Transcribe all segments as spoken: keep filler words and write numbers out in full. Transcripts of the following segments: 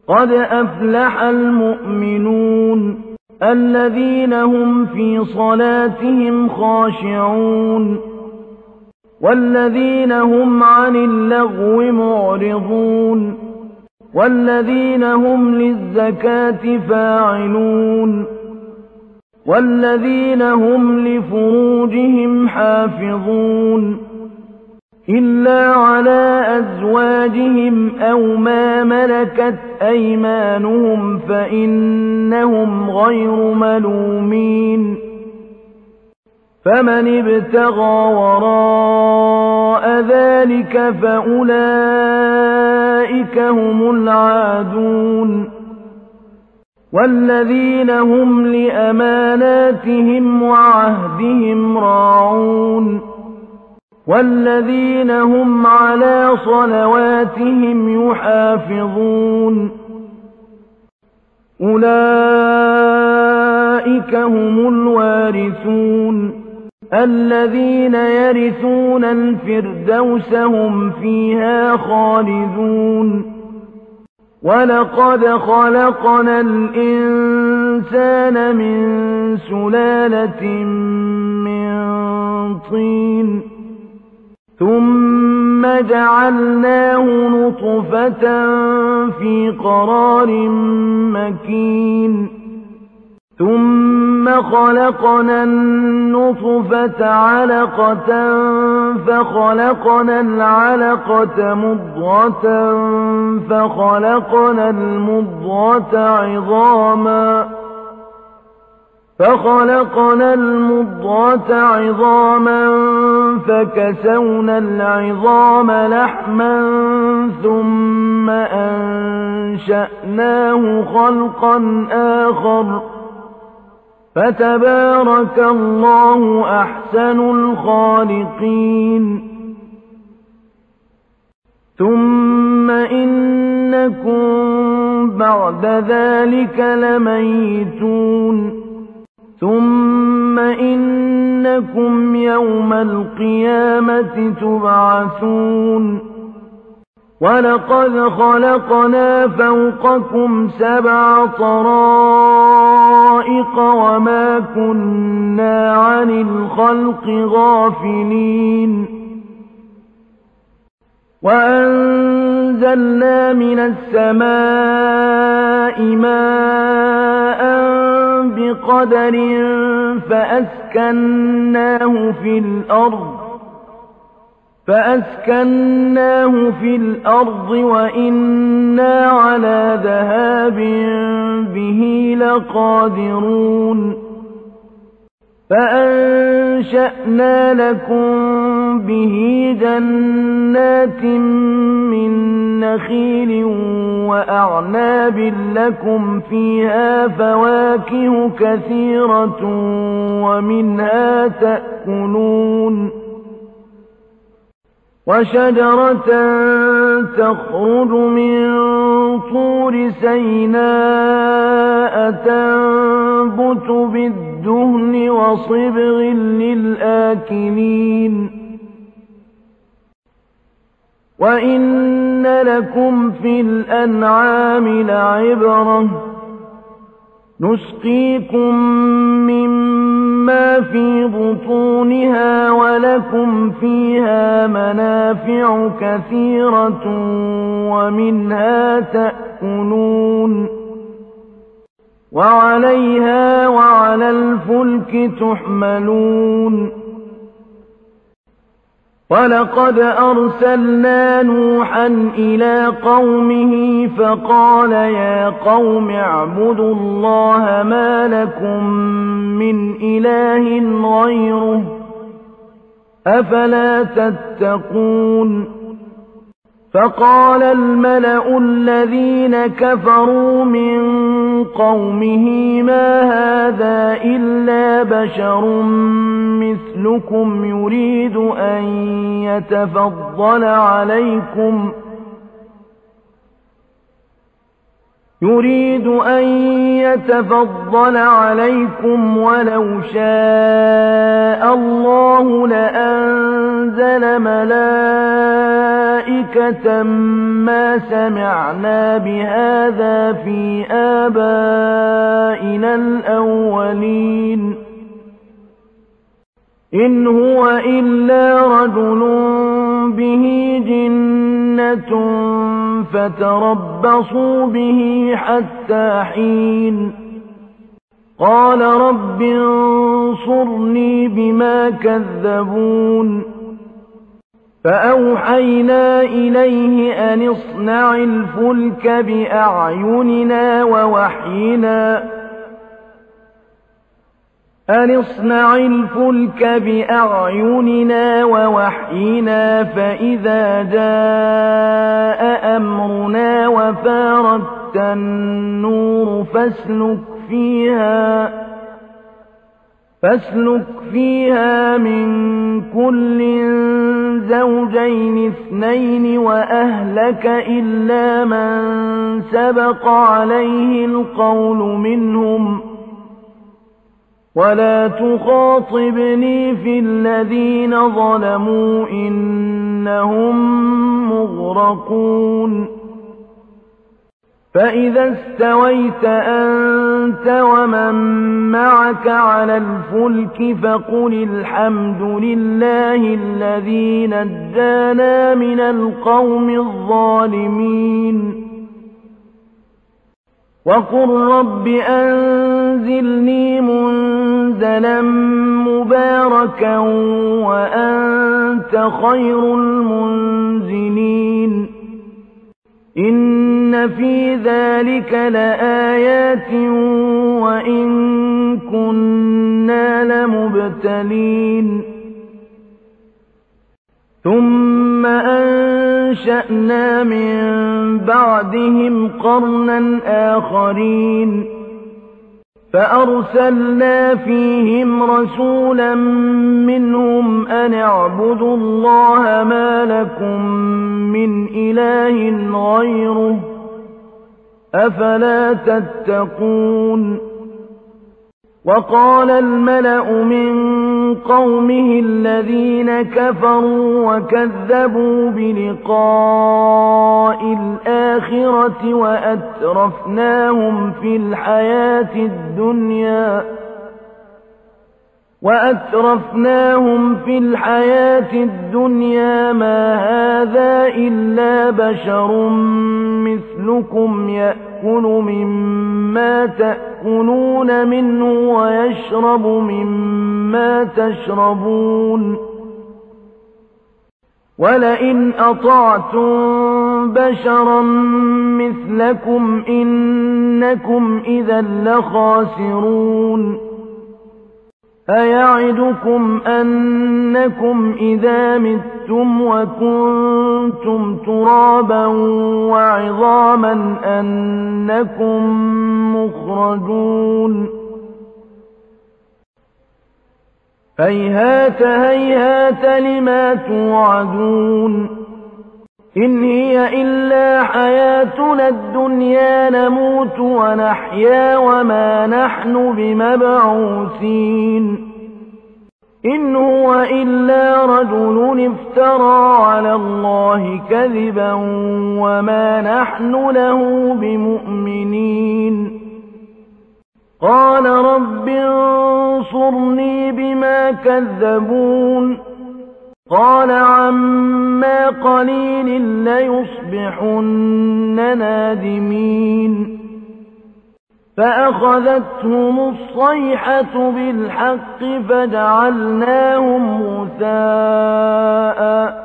قد أفلح المؤمنون الذين هم في صلاتهم خاشعون والذين هم عن اللغو معرضون والذين هم للزكاة فاعلون والذين هم لفروجهم حافظون إلا على أزواجهم أو ما ملكت أيمانهم فإنهم غير ملومين فمن ابتغى وراء ذلك فأولئك هم العادون والذين هم لأماناتهم وعهدهم راعون والذين هم على صلواتهم يحافظون أولئك هم الوارثون الذين يرثون الفردوس هم فيها خالدون ولقد خلقنا الإنسان من سلالة من طين ثم جعلناه نطفة في قرار مكين ثم خلقنا النطفة علقة فخلقنا العلقة مضغة فخلقنا المضغة عظاما فخلقنا المضغة عظاما فكسونا العظام لحما ثم أنشأناه خلقا آخر فتبارك الله أحسن الخالقين ثم إنكم بعد ذلك لميتون ثم إنكم يوم القيامة تبعثون ولقد خلقنا فوقكم سبع طرائق وما كنا عن الخلق غافلين وأنزلنا من السماء ماء بقدر فأسكناه في الأرض فأسكناه في الأرض وإنا على ذهاب به لقادرون فأنشأنا لكم به جنات من نخيل وأعناب لكم فيها فواكه كثيرة ومنها تأكلون وشجرة تخرج من طور سيناء تنبت بالدهن وصبغ للآكلين وإن لكم في الأنعام لعبرة نسقيكم مما في بطونها ولكم فيها منافع كثيرة ومنها تأكلون وعليها وعلى الفلك تحملون ولقد أرسلنا نوحا إلى قومه فقال يا قوم اعبدوا الله ما لكم من إله غيره أفلا تتقون فقال الملأ الذين كفروا من قومه ما هذا إلا بشر مثلكم يريد أن يتفضل عليكم يريد أن يتفضل عليكم ولو شاء الله لأنزل ملائكة ما سمعنا بهذا في آبائنا الأولين إن هو إلا رجل به جنة فتربصوا به حتى حين قال رب انصرني بما كذبون فأوحينا إليه أن اصنع الفلك بأعيننا ووحينا أن اصنع الفلك بأعيننا ووحينا فإذا جاء أمرنا وفارت النور فاسلك فيها فاسلك فيها من كل زوجين اثنين وأهلك إلا من سبق عليه القول منهم ولا تخاطبني في الذين ظلموا إنهم مغرقون فإذا استويت أنت ومن معك على الفلك فقل الحمد لله الذي نجانا من القوم الظالمين وقل رب أنزلني منزلا مباركا وأنت خير المنزلين إن في ذلك لآيات وإن كنا لمبتلين ثم أنشأنا من بعدهم قرنا آخرين فأرسلنا فيهم رسولا منهم أن اعبدوا الله ما لكم من إله غيره أفلا تتقون وقال الملأ من قومه الذين كفروا وكذبوا بلقاء الآخرة وأترفناهم في الحياة الدنيا وأترفناهم في الحياة الدنيا ما هذا إلا بشر مثلكم يأكل مما تأكلون منه ويشرب مما تشربون ولئن أطعتم بشرا مثلكم إنكم إذا لخاسرون أيعدكم أنكم إذا متم وكنتم ترابا وعظاما أنكم مخرجون هيهات هيهات لما توعدون إن هي إلا حياتنا الدنيا نموت ونحيا وما نحن بمبعوثين إن هو إلا رجل افترى على الله كذبا وما نحن له بمؤمنين قال رب انصرني بما كذبون قال عما قليل ليصبحن نادمين فأخذتهم الصيحة بالحق فجعلناهم غثاء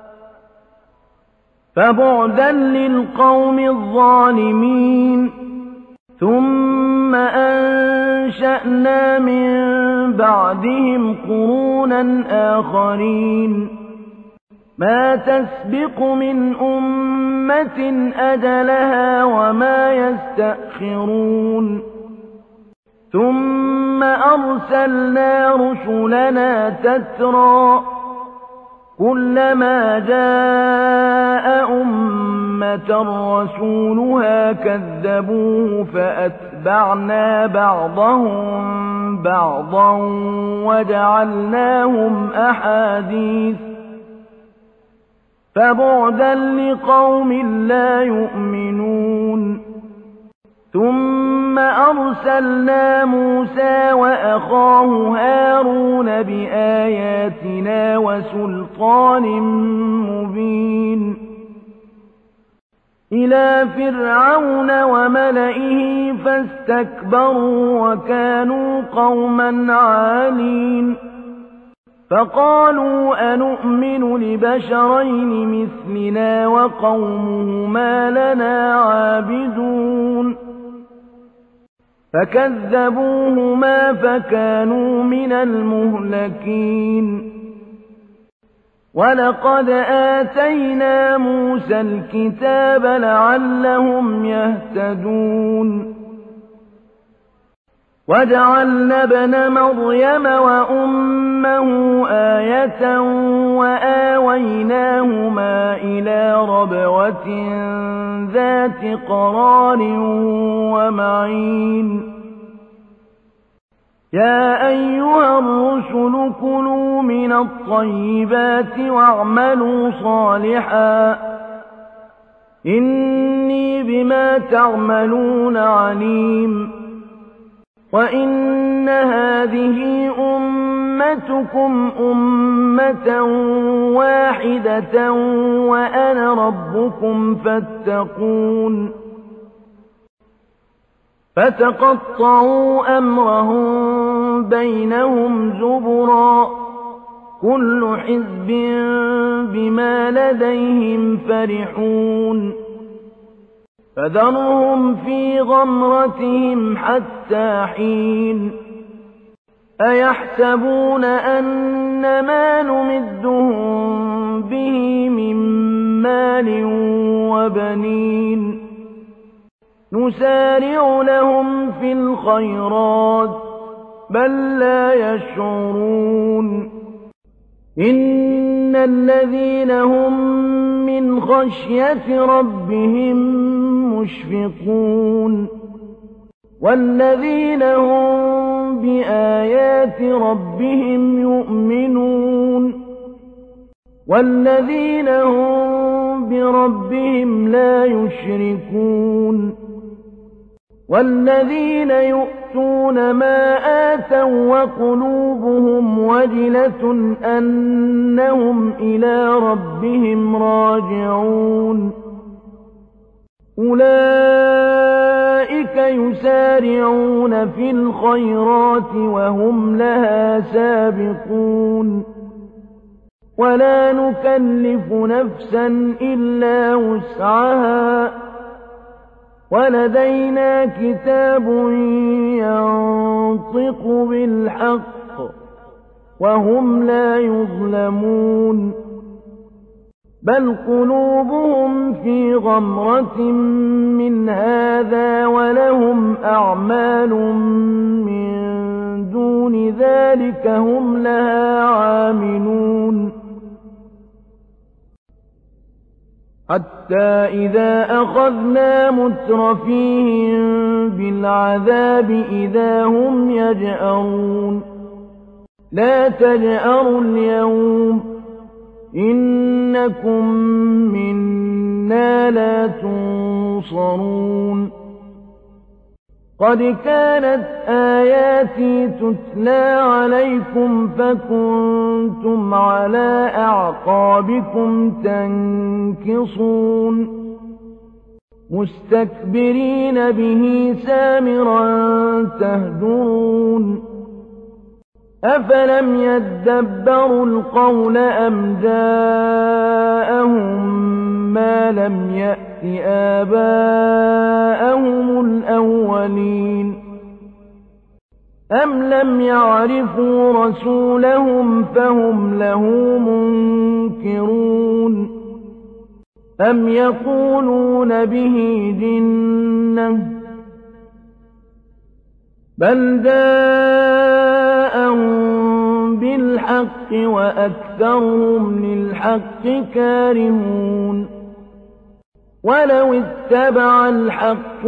فبعدا للقوم الظالمين ثم أنشأنا من بعدهم قرونا آخرين ما تسبق من أمة أجلها وما يستأخرون ثم أرسلنا رسلنا تترى كلما جاء أمة أمة رسولها كذبوه فأتبعنا بعضهم بعضا وجعلناهم أحاديث فبعدا لقوم لا يؤمنون ثم أرسلنا موسى وأخاه هارون بآياتنا وسلطان مبين إلى فرعون وملئه فاستكبروا وكانوا قوما عالين فقالوا أنؤمن لبشرين مثلنا وقومهما لنا عابدون فكذبوهما فكانوا من المهلكين ولقد آتينا موسى الكتاب لعلهم يهتدون وجعلنا ابن مريم وأمه آية وآويناهما إلى ربوة ذات قرار ومعين يا أيها الرسل كلوا من الطيبات واعملوا صالحا إني بما تعملون عليم وإن هذه أمتكم أمة واحدة وأنا ربكم فاتقون فتقطعوا أمرهم بينهم زبرا كل حزب بما لديهم فرحون فذرهم في غمرتهم حتى حين أيحسبون أن ما نمدهم به من مال وبنين نسارع لهم في الخيرات بل لا يشعرون إن الذين هم من خشية ربهم مشفقون والذين هم بآيات ربهم يؤمنون والذين هم بربهم لا يشركون والذين يؤتون ما آتوا وقلوبهم وجلة أنهم إلى ربهم راجعون أولئك يسارعون في الخيرات وهم لها سابقون ولا نكلف نفسا إلا وسعها ولدينا كتاب ينطق بالحق وهم لا يظلمون بل قلوبهم في غمرة من هذا ولهم أعمال من دون ذلك هم لها عاملون حتى إذا أخذنا مترفيهم بالعذاب إذا هم يجأرون لا تجأروا اليوم إنكم منا لا تنصرون قد كانت آياتي تتلى عليكم فكنتم على أعقابكم تنكصون مستكبرين به سامرا تهجرون أفلم يدبروا القول أم جاءهم ما لم يأت آباءهم الأولين أم لم يعرفوا رسولهم فهم له منكرون أم يقولون به جنة بل جاءهم بالحق وأكثرهم للحق كارهون ولو اتبع الحق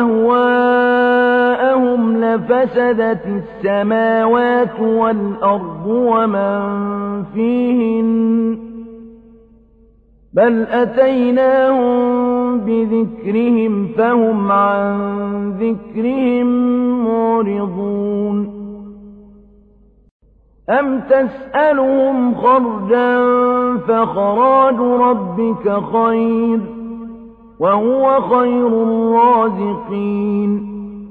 أهواءهم لفسدت السماوات والأرض ومن فيهن بل أتيناهم بذكرهم فهم عن ذكرهم معرضون أم تسألهم خرجا فخراج ربك خير وهو خير الرازقين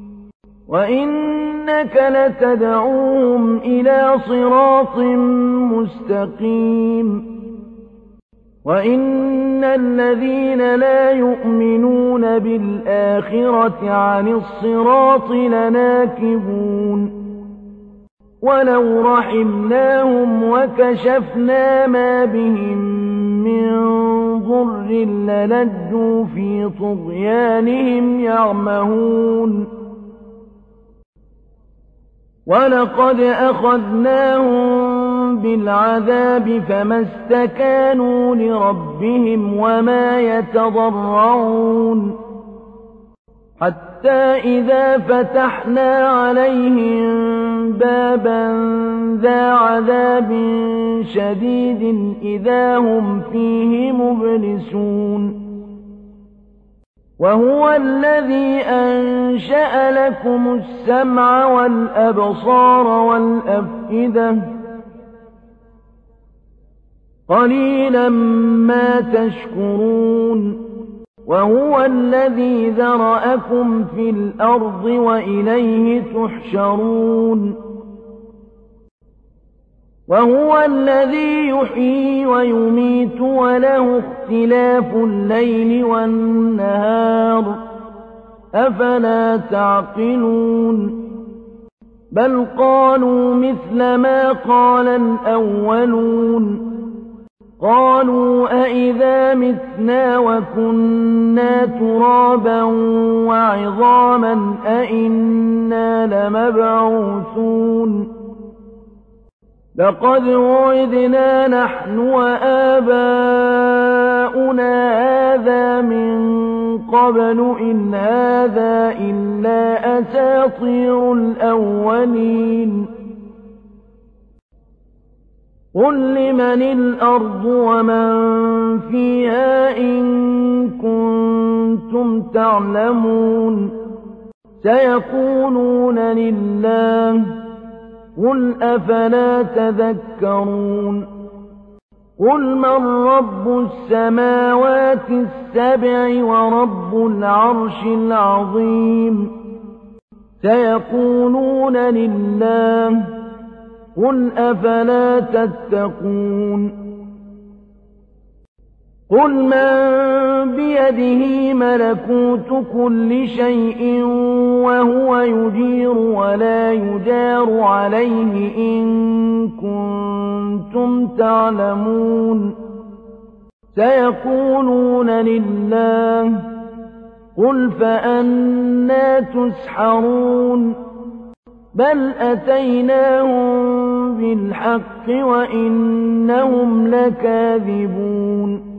وإنك لتدعوهم إلى صراط مستقيم وإن الذين لا يؤمنون بالآخرة عن الصراط لناكبون ولو رحمناهم وكشفنا ما بهم من ضر للجوا في طغيانهم يعمهون ولقد أخذناهم بالعذاب فما استكانوا لربهم وما يتضرعون حتى إذا فتحنا عليهم بابا ذا عذاب شديد إذا هم فيه مبلسون وهو الذي أنشأ لكم السمع والأبصار والأفئدة قليلا ما تشكرون وهو الذي ذرأكم في الأرض وإليه تحشرون وهو الذي يحيي ويميت وله اختلاف الليل والنهار أفلا تعقلون بل قالوا مثل ما قال الأولون قالوا أئذا متنا وكنا ترابا وعظاما أئنا لمبعوثون لقد وعدنا نحن وآباؤنا هذا من قبل إن هذا إلا أساطير الأولين قل لمن الأرض ومن فيها إن كنتم تعلمون سيقولون لله قل أفلا تذكرون قل من رب السماوات السبع ورب العرش العظيم سيقولون لله قل أفلا تتقون قل من بيده ملكوت كل شيء وهو يجير ولا يجار عليه إن كنتم تعلمون سيقولون لله قل فأنى تسحرون بل أتيناهم بالحق وإنهم لكاذبون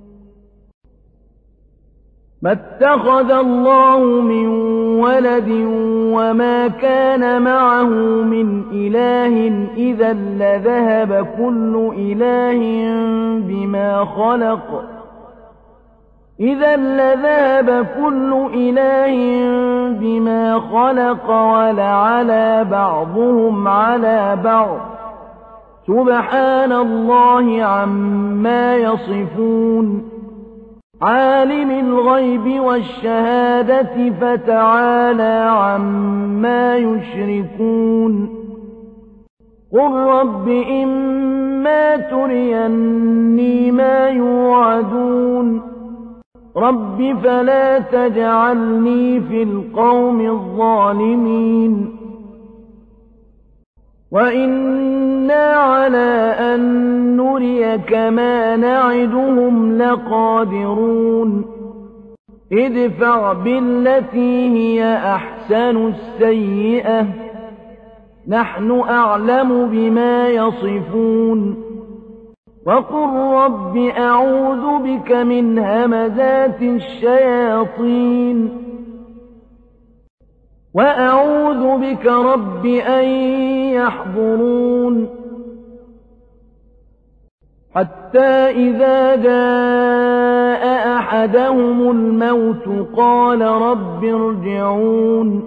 ما اتخذ الله من ولد وما كان معه من إله إذا لذهب كل إله بما خلق إذا لذهب كل إله بما خلق ولعلى بعضهم على بعض سبحان الله عما يصفون عالم الغيب والشهادة فتعالى عما يشركون قل رب إما تريني ما يوعدون رب فلا تجعلني في القوم الظالمين وإنا على أن نريك ما نعدهم لقادرون ادفع بالتي هي أحسن السيئة نحن أعلم بما يصفون وقل رب أعوذ بك من همزات الشياطين وأعوذ بك رب أن يحضرون حتى إذا جاء أحدهم الموت قال رب ارجعون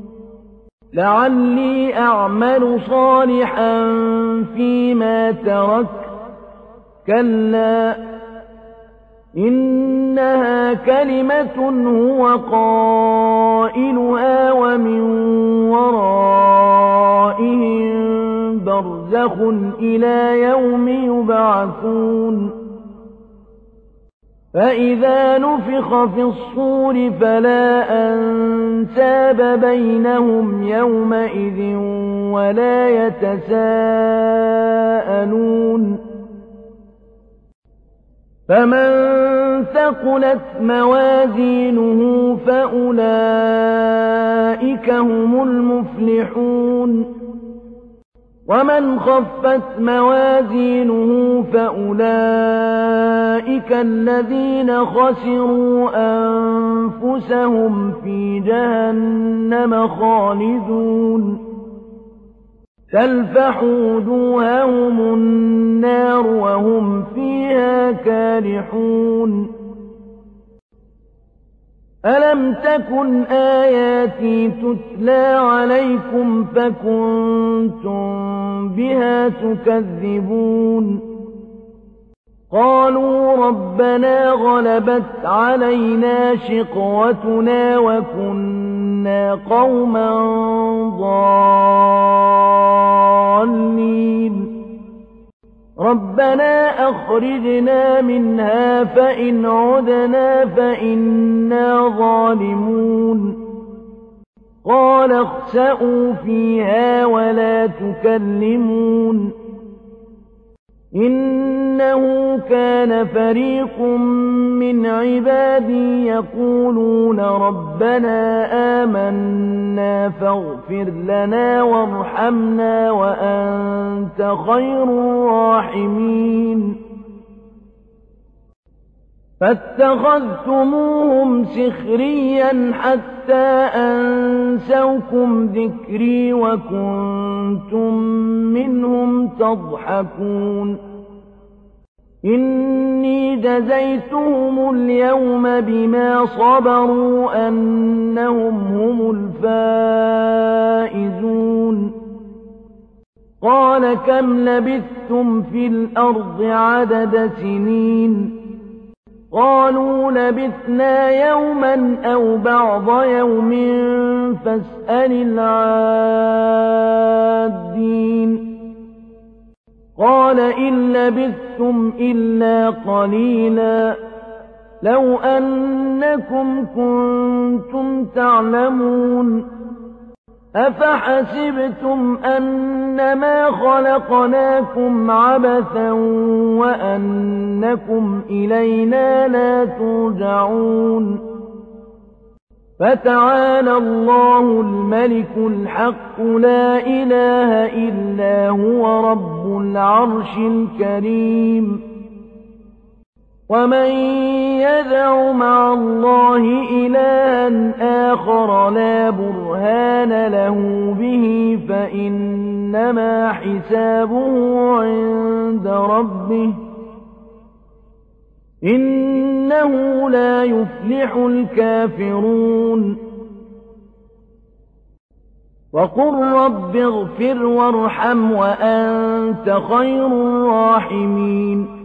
لعلي أعمل صالحا فيما تركت كلا إنها كلمة هو قائلها ومن ورائهم برزخ إلى يوم يبعثون فإذا نفخ في الصور فلا أنساب بينهم يومئذ ولا يتساءلون فمن ثقلت موازينه فأولئك هم المفلحون ومن خفت موازينه فأولئك الذين خسروا أنفسهم في جهنم خالدون تلفح وجوههم النار وهم فيها كالحون ألم تكن آياتي تتلى عليكم فكنتم بها تكذبون قالوا ربنا غلبت علينا شقوتنا وكنا قوما ضالين ربنا أخرجنا منها فإن عدنا فإنا ظالمون قال اخسئوا فيها ولا تكلمون إنه كان فريق من عبادي يقولون ربنا آمنا فاغفر لنا وارحمنا وأنت خير الراحمين فاتخذتموهم سخريا حتى أنسوكم ذكري وكنتم منهم تضحكون إني جزيتهم اليوم بما صبروا أنهم هم الفائزون قال كم لبثتم في الأرض عدد سنين قالوا لبثنا يوما أو بعض يوم فاسأل العادين قال إن لبثتم إلا قليلا لو أنكم كنتم تعلمون أفحسبتم أنما خلقناكم عبثا وأنكم إلينا لا ترجعون فتعالى الله الملك الحق لا إله إلا هو رب العرش الكريم ومن يدع مع الله إلها آخر لا برهان له به فإنما حسابه عند ربه إنه لا يفلح الكافرون وقل رب اغفر وارحم وأنت خير الراحمين